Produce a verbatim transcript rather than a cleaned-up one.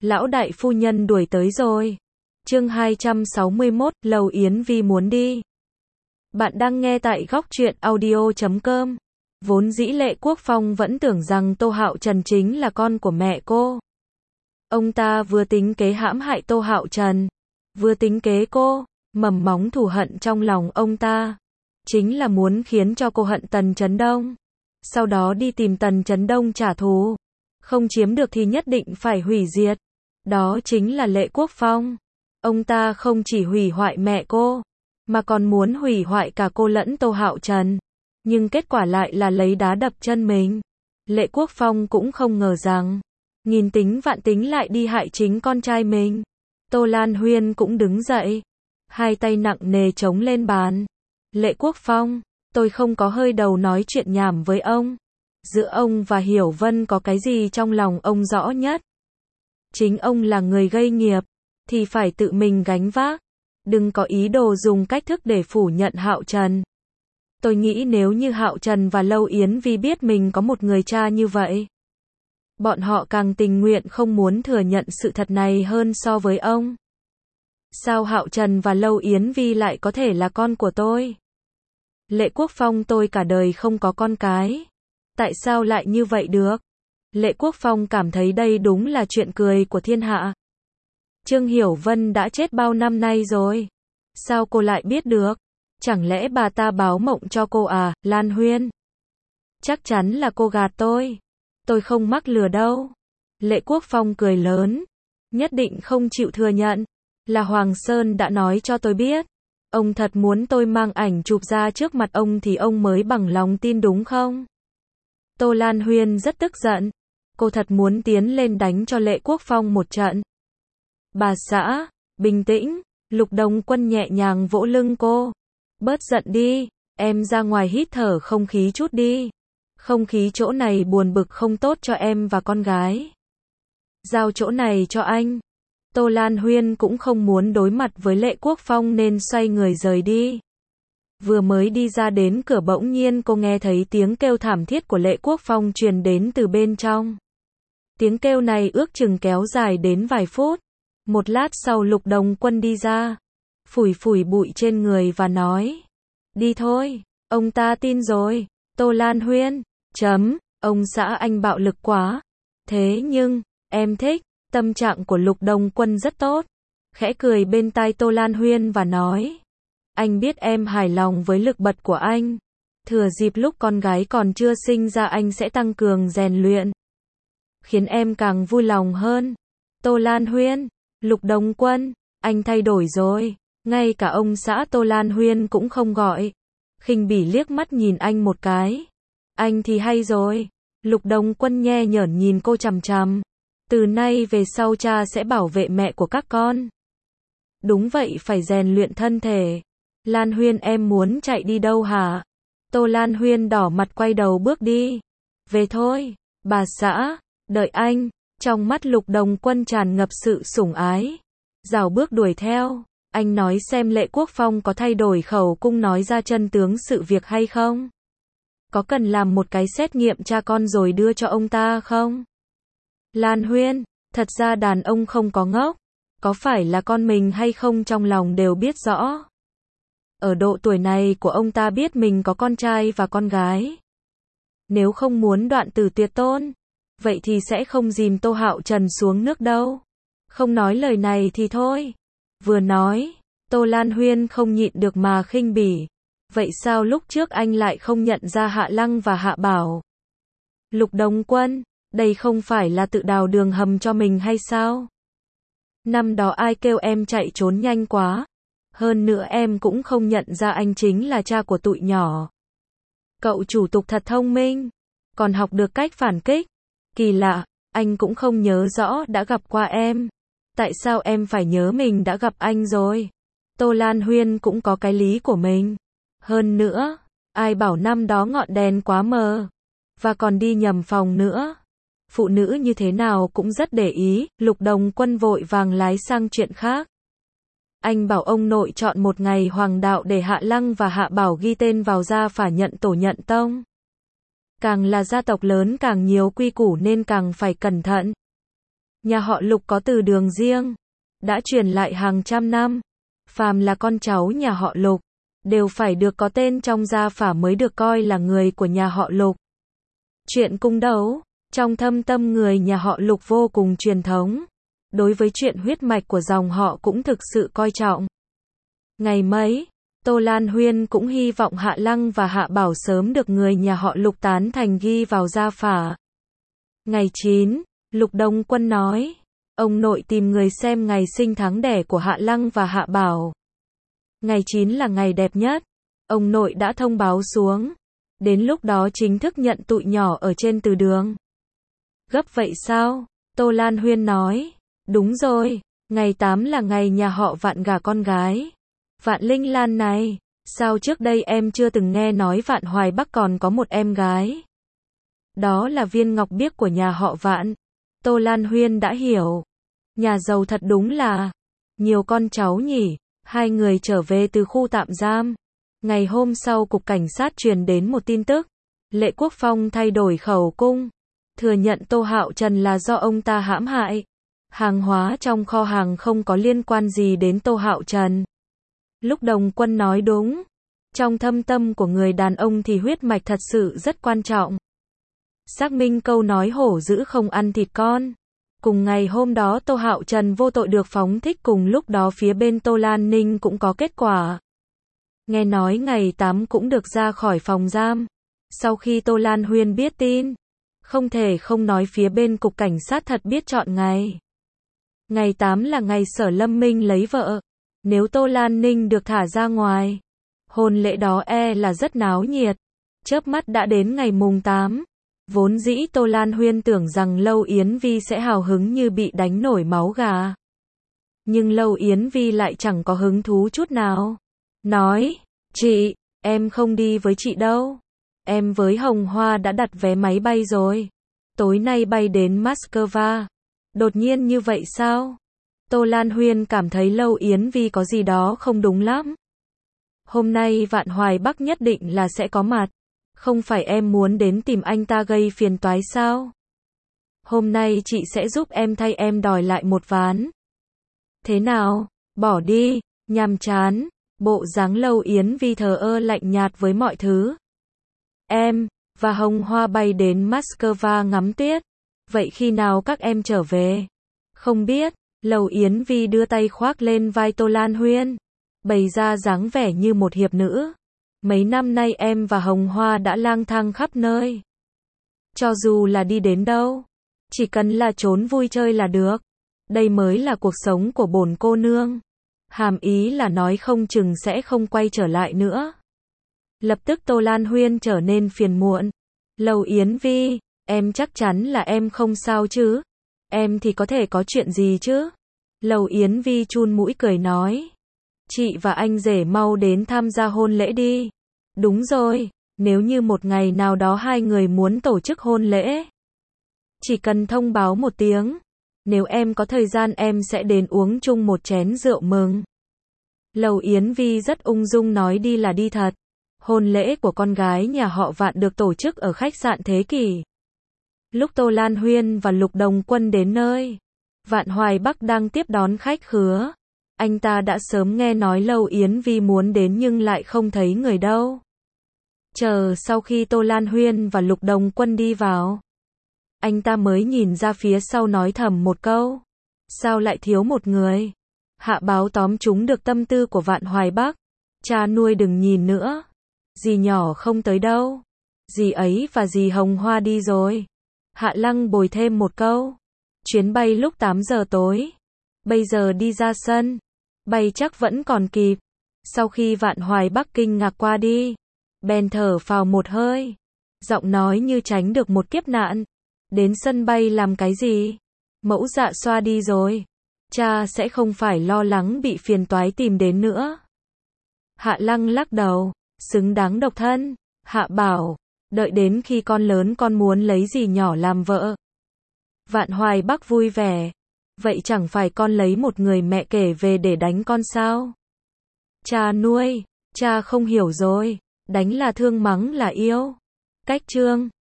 Lão đại phu nhân đuổi tới rồi. Chương hai trăm sáu mươi mốt, Lầu Yến Vi muốn đi. Bạn đang nghe tại góc truyện audio chấm com. Vốn dĩ Lệ Quốc Phong vẫn tưởng rằng Tô Hạo Trần chính là con của mẹ cô. Ông ta vừa tính kế hãm hại Tô Hạo Trần, vừa tính kế cô, mầm móng thù hận trong lòng ông ta chính là muốn khiến cho cô hận Tần Chấn Đông, sau đó đi tìm Tần Chấn Đông trả thù, không chiếm được thì nhất định phải hủy diệt. Đó chính là Lệ Quốc Phong. Ông ta không chỉ hủy hoại mẹ cô, mà còn muốn hủy hoại cả cô lẫn Tô Hạo Trần. Nhưng kết quả lại là lấy đá đập chân mình. Lệ Quốc Phong cũng không ngờ rằng, nghìn tính vạn tính lại đi hại chính con trai mình. Tô Lan Huyên cũng đứng dậy, hai tay nặng nề chống lên bàn. Lệ Quốc Phong, tôi không có hơi đầu nói chuyện nhảm với ông. Giữa ông và Hiểu Vân có cái gì trong lòng ông rõ nhất. Chính ông là người gây nghiệp, thì phải tự mình gánh vác. Đừng có ý đồ dùng cách thức để phủ nhận Hạo Trần. Tôi nghĩ nếu như Hạo Trần và Lâu Yến Vi biết mình có một người cha như vậy, bọn họ càng tình nguyện không muốn thừa nhận sự thật này hơn so với ông. Sao Hạo Trần và Lâu Yến Vi lại có thể là con của tôi? Lệ Quốc Phong, tôi cả đời không có con cái. Tại sao lại như vậy được? Lệ Quốc Phong cảm thấy đây đúng là chuyện cười của thiên hạ. Trương Hiểu Vân đã chết bao năm nay rồi. Sao cô lại biết được? Chẳng lẽ bà ta báo mộng cho cô à, Lan Huyên? Chắc chắn là cô gạt tôi. Tôi không mắc lừa đâu. Lệ Quốc Phong cười lớn. Nhất định không chịu thừa nhận. Là Hoàng Sơn đã nói cho tôi biết. Ông thật muốn tôi mang ảnh chụp ra trước mặt ông thì ông mới bằng lòng tin đúng không? Tô Lan Huyên rất tức giận. Cô thật muốn tiến lên đánh cho Lệ Quốc Phong một trận. Bà xã, bình tĩnh. Lục Đồng Quân nhẹ nhàng vỗ lưng cô. Bớt giận đi, em ra ngoài hít thở không khí chút đi. Không khí chỗ này buồn bực không tốt cho em và con gái. Giao chỗ này cho anh. Tô Lan Huyên cũng không muốn đối mặt với Lệ Quốc Phong nên xoay người rời đi. Vừa mới đi ra đến cửa bỗng nhiên cô nghe thấy tiếng kêu thảm thiết của Lệ Quốc Phong truyền đến từ bên trong. Tiếng kêu này ước chừng kéo dài đến vài phút. Một lát sau Lục Đồng Quân đi ra, phủi phủi bụi trên người và nói. Đi thôi, ông ta tin rồi. Tô Lan Huyên, chấm, ông xã anh bạo lực quá. Thế nhưng, em thích, tâm trạng của Lục Đồng Quân rất tốt. Khẽ cười bên tai Tô Lan Huyên và nói. Anh biết em hài lòng với lực bật của anh. Thừa dịp lúc con gái còn chưa sinh ra anh sẽ tăng cường rèn luyện. Khiến em càng vui lòng hơn. Tô Lan Huyên, Lục Đồng Quân, anh thay đổi rồi. Ngay cả ông xã Tô Lan Huyên cũng không gọi. Khinh bỉ liếc mắt nhìn anh một cái. Anh thì hay rồi. Lục Đồng Quân nhe nhởn nhìn cô chằm chằm. Từ nay về sau cha sẽ bảo vệ mẹ của các con. Đúng vậy, phải rèn luyện thân thể. Lan Huyên, em muốn chạy đi đâu hả? Tô Lan Huyên đỏ mặt quay đầu bước đi. Về thôi, bà xã, đợi anh. Trong mắt Lục Đồng Quân tràn ngập sự sủng ái. Rảo bước đuổi theo. Anh nói xem Lệ Quốc Phong có thay đổi khẩu cung nói ra chân tướng sự việc hay không? Có cần làm một cái xét nghiệm cha con rồi đưa cho ông ta không? Lan Huyên, thật ra đàn ông không có ngốc. Có phải là con mình hay không trong lòng đều biết rõ. Ở độ tuổi này của ông ta biết mình có con trai và con gái. Nếu không muốn đoạn tử tuyệt tôn, vậy thì sẽ không dìm Tô Hạo Trần xuống nước đâu. Không nói lời này thì thôi. Vừa nói, Tô Lan Huyên không nhịn được mà khinh bỉ. Vậy sao lúc trước anh lại không nhận ra Hạ Lăng và Hạ Bảo? Lục Đồng Quân, đây không phải là tự đào đường hầm cho mình hay sao? Năm đó ai kêu em chạy trốn nhanh quá? Hơn nữa em cũng không nhận ra anh chính là cha của tụi nhỏ. Cậu chủ tục thật thông minh, còn học được cách phản kích. Kỳ lạ, anh cũng không nhớ rõ đã gặp qua em. Tại sao em phải nhớ mình đã gặp anh rồi? Tô Lan Huyên cũng có cái lý của mình. Hơn nữa, ai bảo năm đó ngọn đèn quá mờ, và còn đi nhầm phòng nữa. Phụ nữ như thế nào cũng rất để ý. Lục Đồng Quân vội vàng lái sang chuyện khác. Anh bảo ông nội chọn một ngày hoàng đạo để Hạ Lăng và Hạ Bảo ghi tên vào gia phả nhận tổ nhận tông. Càng là gia tộc lớn càng nhiều quy củ nên càng phải cẩn thận. Nhà họ Lục có từ đường riêng, đã truyền lại hàng trăm năm. Phàm là con cháu nhà họ Lục, đều phải được có tên trong gia phả mới được coi là người của nhà họ Lục. Chuyện cung đấu, trong thâm tâm người nhà họ Lục vô cùng truyền thống. Đối với chuyện huyết mạch của dòng họ cũng thực sự coi trọng. Ngày mấy, Tô Lan Huyên cũng hy vọng Hạ Lăng và Hạ Bảo sớm được người nhà họ Lục tán thành ghi vào gia phả. Ngày chín, Lục Đông Quân nói, ông nội tìm người xem ngày sinh tháng đẻ của Hạ Lăng và Hạ Bảo. Ngày chín là ngày đẹp nhất, ông nội đã thông báo xuống. Đến lúc đó chính thức nhận tụi nhỏ ở trên từ đường. Gấp vậy sao? Tô Lan Huyên nói, đúng rồi, ngày tám là ngày nhà họ Vạn gả con gái. Vạn Linh Lan này, sao trước đây em chưa từng nghe nói Vạn Hoài Bắc còn có một em gái? Đó là viên ngọc biếc của nhà họ Vạn. Tô Lan Huyên đã hiểu. Nhà giàu thật đúng là nhiều con cháu nhỉ. Hai người trở về từ khu tạm giam. Ngày hôm sau cục cảnh sát truyền đến một tin tức. Lệ Quốc Phong thay đổi khẩu cung, thừa nhận Tô Hạo Trần là do ông ta hãm hại. Hàng hóa trong kho hàng không có liên quan gì đến Tô Hạo Trần. Lúc Đồng Quân nói đúng. Trong thâm tâm của người đàn ông thì huyết mạch thật sự rất quan trọng. Xác minh câu nói hổ dữ không ăn thịt con. Cùng ngày hôm đó Tô Hạo Trần vô tội được phóng thích, cùng lúc đó phía bên Tô Lan Ninh cũng có kết quả. Nghe nói ngày tám cũng được ra khỏi phòng giam. Sau khi Tô Lan Huyên biết tin, không thể không nói phía bên cục cảnh sát thật biết chọn ngày. Ngày tám là ngày Sở Lâm Minh lấy vợ. Nếu Tô Lan Ninh được thả ra ngoài, hôn lễ đó e là rất náo nhiệt. Chớp mắt đã đến ngày mùng tám. Vốn dĩ Tô Lan Huyên tưởng rằng Lâu Yến Vi sẽ hào hứng như bị đánh nổi máu gà. Nhưng Lâu Yến Vi lại chẳng có hứng thú chút nào. Nói, chị, em không đi với chị đâu. Em với Hồng Hoa đã đặt vé máy bay rồi. Tối nay bay đến Moscow. Đột nhiên như vậy sao? Tô Lan Huyên cảm thấy Lâu Yến Vi có gì đó không đúng lắm. Hôm nay Vạn Hoài Bắc nhất định là sẽ có mặt. Không phải em muốn đến tìm anh ta gây phiền toái sao? Hôm nay chị sẽ giúp em thay em đòi lại một ván. Thế nào? Bỏ đi, nhàm chán. Bộ dáng Lâu Yến Vi thờ ơ lạnh nhạt với mọi thứ. Em và Hồng Hoa bay đến Moscow ngắm tuyết. Vậy khi nào các em trở về? Không biết. Lâu Yến Vi đưa tay khoác lên vai Tô Lan Huyên, bày ra dáng vẻ như một hiệp nữ. Mấy năm nay em và Hồng Hoa đã lang thang khắp nơi. Cho dù là đi đến đâu, chỉ cần là trốn vui chơi là được. Đây mới là cuộc sống của bổn cô nương. Hàm ý là nói không chừng sẽ không quay trở lại nữa. Lập tức Tô Lan Huyên trở nên phiền muộn. Lâu Yến Vi, em chắc chắn là em không sao chứ? Em thì có thể có chuyện gì chứ? Lâu Yến Vi chun mũi cười nói. Chị và anh rể mau đến tham gia hôn lễ đi. Đúng rồi, nếu như một ngày nào đó hai người muốn tổ chức hôn lễ, chỉ cần thông báo một tiếng. Nếu em có thời gian em sẽ đến uống chung một chén rượu mừng. Lâu Yến Vi rất ung dung nói đi là đi thật. Hôn lễ của con gái nhà họ Vạn được tổ chức ở khách sạn Thế Kỷ. Lúc Tô Lan Huyên và Lục Đồng Quân đến nơi, Vạn Hoài Bắc đang tiếp đón khách khứa. Anh ta đã sớm nghe nói Lâu Yến Vi muốn đến nhưng lại không thấy người đâu. Chờ sau khi Tô Lan Huyên và Lục Đồng Quân đi vào, anh ta mới nhìn ra phía sau nói thầm một câu. Sao lại thiếu một người? Hạ Báo tóm trúng được tâm tư của Vạn Hoài Bắc. Cha nuôi đừng nhìn nữa. Dì nhỏ không tới đâu. Dì ấy và dì Hồng Hoa đi rồi. Hạ Lăng bồi thêm một câu. Chuyến bay lúc tám giờ tối. Bây giờ đi ra sân. Bay chắc vẫn còn kịp. Sau khi Vạn Hoài Bắc kinh ngạc qua đi, bèn thở phào một hơi. Giọng nói như tránh được một kiếp nạn. Đến sân bay làm cái gì? Mẫu Dạ Xoa đi rồi. Cha sẽ không phải lo lắng bị phiền toái tìm đến nữa. Hạ Lăng lắc đầu. Xứng đáng độc thân. Hạ bảo. Đợi đến khi con lớn con muốn lấy dì nhỏ làm vợ. Vạn Hoài Bắc vui vẻ. Vậy chẳng phải con lấy một người mẹ kể về để đánh con sao? Cha nuôi. Cha không hiểu rồi. Đánh là thương, mắng là yêu. Cách chương.